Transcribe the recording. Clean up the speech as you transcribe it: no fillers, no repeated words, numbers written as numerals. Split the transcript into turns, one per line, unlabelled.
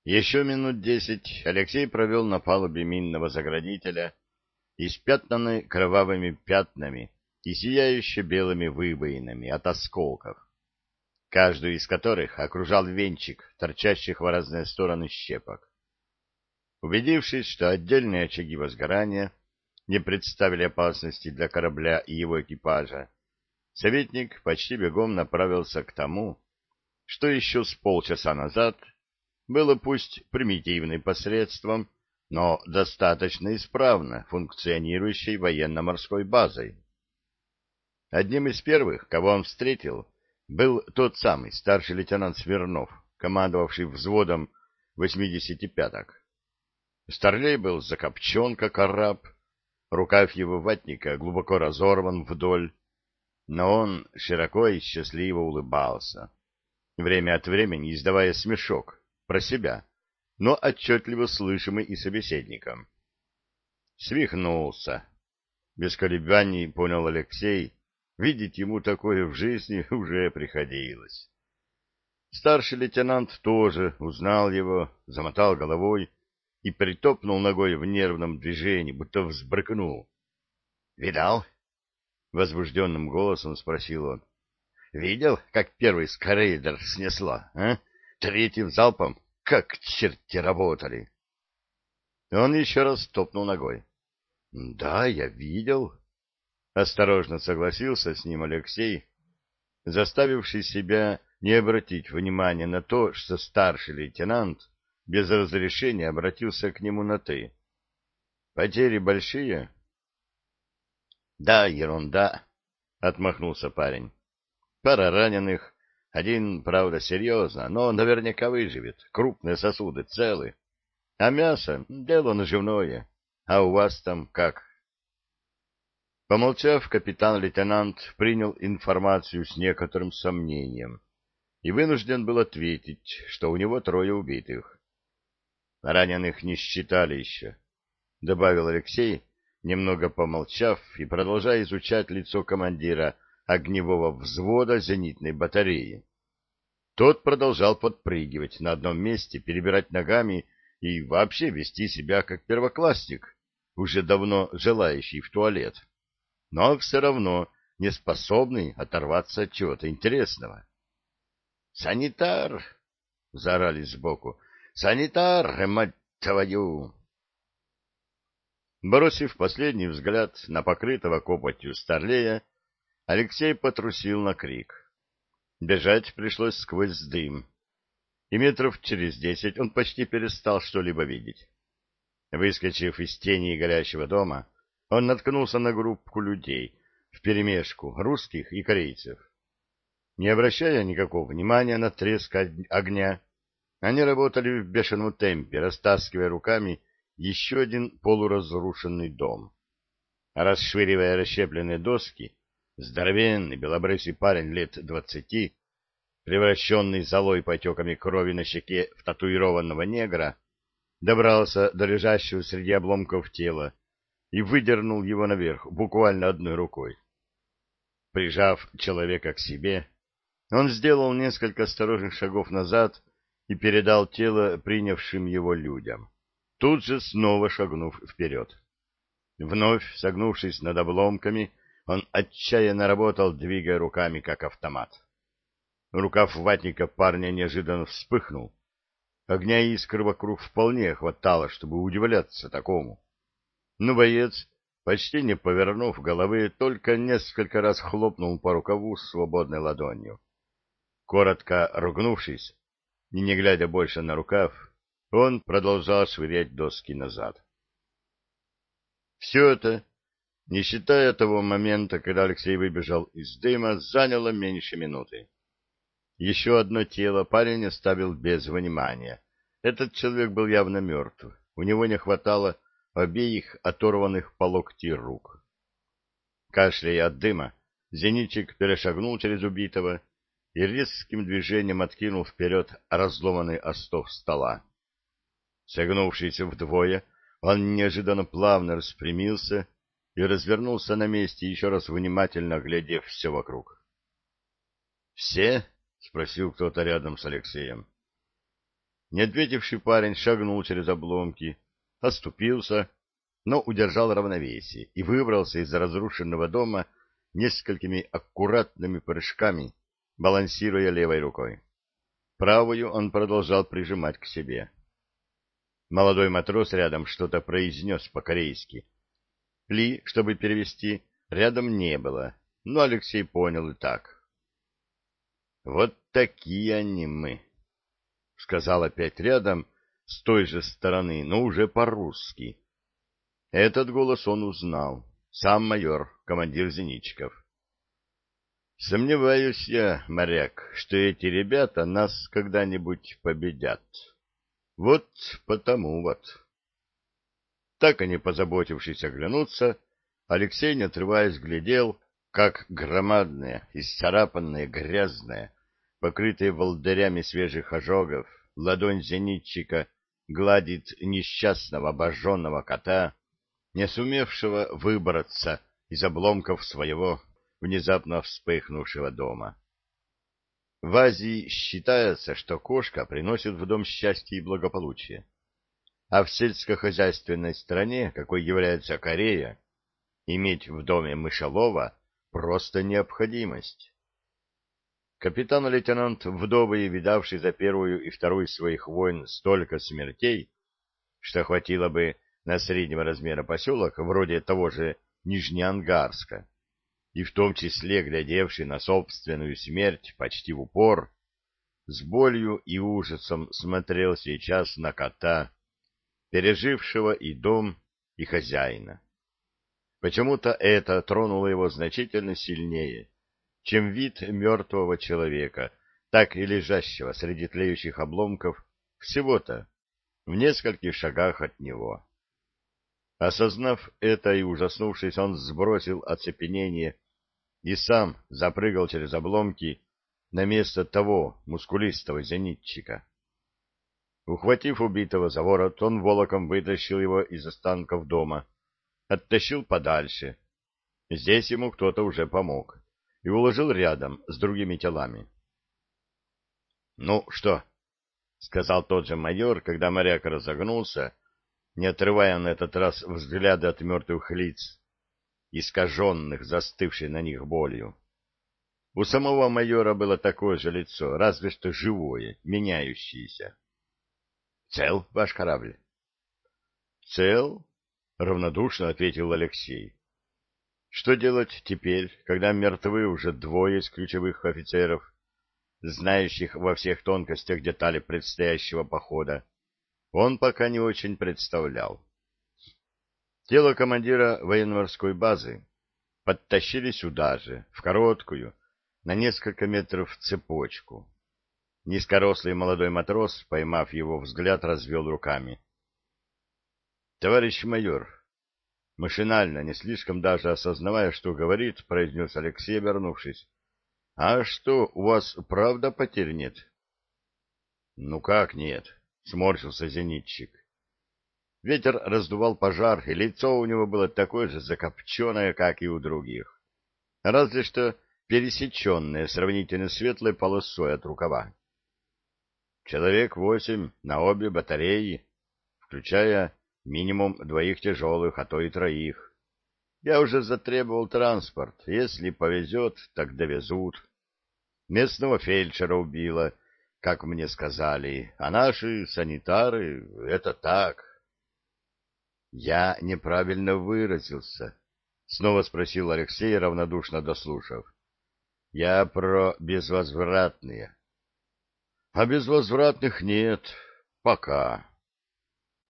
Еще минут 10 Алексей провел на палубе минного заградителя, испятнанной кровавыми пятнами и сияюще белыми выбоинами от осколков, каждую из которых окружал венчик торчащих в разные стороны щепок. Убедившись, что отдельные очаги возгорания не представили опасности для корабля и его экипажа, советник почти бегом направился к тому, что еще с полчаса назад было пусть примитивным посредством, но достаточно исправно функционирующей военно-морской базой. Одним из первых, кого он встретил, был тот самый старший лейтенант Смирнов, командовавший взводом 85-ок. Старлей был закопчен, как араб, рукав его ватника глубоко разорван вдоль, но он широко и счастливо улыбался, время от времени издавая смешок про себя, но отчетливо слышимый и собеседником. Свихнулся. Без колебаний понял Алексей, видеть ему такое в жизни уже приходилось. Старший лейтенант тоже узнал его, замотал головой и притопнул ногой в нервном движении, будто взбрыкнул. — Видал? — возбужденным голосом спросил он. — Видел, как первый скарейдер снесло, а? Третьим залпом, как черти работали. Он еще раз топнул ногой. — Да, я видел. Осторожно согласился с ним Алексей, заставивший себя не обратить внимания на то, что старший лейтенант без разрешения обратился к нему на «ты». Потери большие? — Да, ерунда, — отмахнулся парень. — Пара раненых, один, правда, серьезно, но наверняка выживет, крупные сосуды целы. А мясо — дело наживное. А у вас там как? Помолчав, капитан-лейтенант принял информацию с некоторым сомнением и вынужден был ответить, что у него 3 убитых. Раненых не считали еще, — добавил Алексей, немного помолчав и продолжая изучать лицо командира огневого взвода зенитной батареи. Тот продолжал подпрыгивать на одном месте, перебирать ногами и вообще вести себя как первоклассник, уже давно желающий в туалет, но все равно не способный оторваться от чего-то интересного. «Санитар!» — заорали сбоку. «Санитар, мать твою!» Бросив последний взгляд на покрытого копотью Старлея, Алексей потрусил на крик. Бежать пришлось сквозь дым, и метров через 10 он почти перестал что-либо видеть. Выскочив из тени горящего дома, он наткнулся на группу людей вперемешку русских и корейцев. Не обращая никакого внимания на треск огня, они работали в бешеном темпе, растаскивая руками еще один полуразрушенный дом. Расшвыривая расщепленные доски, здоровенный белобрысый парень лет 20, превращенный золой потеками крови на щеке в татуированного негра, добрался до лежащего среди обломков тела и выдернул его наверх буквально одной рукой. Прижав человека к себе, он сделал несколько осторожных шагов назад и передал тело принявшим его людям, тут же снова шагнув вперед. Вновь согнувшись над обломками, он отчаянно работал, двигая руками, как автомат. Рукав ватника парня неожиданно вспыхнул. Огня и искр вокруг вполне хватало, чтобы удивляться такому. Но боец, почти не повернув головы, только несколько раз хлопнул по рукаву свободной ладонью. Коротко ругнувшись и не глядя больше на рукав, он продолжал швырять доски назад. Все это, не считая того момента, когда Алексей выбежал из дыма, заняло меньше минуты. Еще одно тело парень оставил без внимания. Этот человек был явно мертв. У него не хватало обеих оторванных по локти рук. Кашляя от дыма, зенитчик перешагнул через убитого и резким движением откинул вперед разломанный остов стола. Согнувшись вдвое, он неожиданно плавно распрямился и развернулся на месте, еще раз внимательно оглядев все вокруг. — Все? — спросил кто-то рядом с Алексеем. Не ответивший парень шагнул через обломки, оступился, но удержал равновесие и выбрался из разрушенного дома несколькими аккуратными прыжками, балансируя левой рукой. Правую он продолжал прижимать к себе. Молодой матрос рядом что-то произнес по-корейски. Ли, чтобы перевести, рядом не было, но Алексей понял и так. «Вот такие они мы», — сказал опять рядом, с той же стороны, но уже по-русски. Этот голос он узнал. Сам майор, командир зенитчиков. «Сомневаюсь я, моряк, что эти ребята нас когда-нибудь победят. Вот потому вот». Так и не позаботившись оглянуться, Алексей, не отрываясь, глядел, как громадная, исцарапанная, грязная, покрытая волдырями свежих ожогов, ладонь зенитчика гладит несчастного обожженного кота, не сумевшего выбраться из обломков своего внезапно вспыхнувшего дома. В Азии считается, что кошка приносит в дом счастье и благополучие, а в сельскохозяйственной стране, какой является Корея, иметь в доме мышелова просто необходимость. Капитан-лейтенант, вдовый, видавший за первую и вторую своих войн столько смертей, что хватило бы на среднего размера поселок, вроде того же Нижнеангарска, и в том числе глядевший на собственную смерть почти в упор, с болью и ужасом смотрел сейчас на кота, пережившего и дом, и хозяина. Почему-то это тронуло его значительно сильнее, чем вид мертвого человека, так и лежащего среди тлеющих обломков всего-то в нескольких шагах от него. Осознав это и ужаснувшись, он сбросил оцепенение и сам запрыгал через обломки на место того мускулистого зенитчика. Ухватив убитого за ворот, он волоком вытащил его из останков дома, оттащил подальше. Здесь ему кто-то уже помог и уложил рядом с другими телами. — Ну что? — сказал тот же майор, когда моряк разогнулся, не отрывая на этот раз взгляда от мертвых лиц, искаженных, застывшей на них болью. У самого майора было такое же лицо, разве что живое, меняющееся. — Цел ваш корабль? — Цел, — равнодушно ответил Алексей. — Что делать теперь, когда мертвы уже двое из ключевых офицеров, знающих во всех тонкостях детали предстоящего похода? Он пока не очень представлял. Тело командира военно-морской базы подтащили сюда же, в короткую, на несколько метров цепочку. Низкорослый молодой матрос, поймав его взгляд, развел руками. — Товарищ майор, машинально, не слишком даже осознавая, что говорит, произнес Алексей, обернувшись. — А что, у вас правда потерь нет? — Ну как нет? — сморщился зенитчик. Ветер раздувал пожар, и лицо у него было такое же закопченное, как и у других, разве что пересеченное сравнительно светлой полосой от рукава. Человек 8 на обе батареи, включая минимум 2 тяжелых, а то и 3. Я уже затребовал транспорт, если повезет, так довезут. Местного фельдшера убило, как мне сказали, а наши санитары — это так. Я неправильно выразился, — снова спросил Алексей, равнодушно дослушав. Я про безвозвратные. А безвозвратных нет. Пока.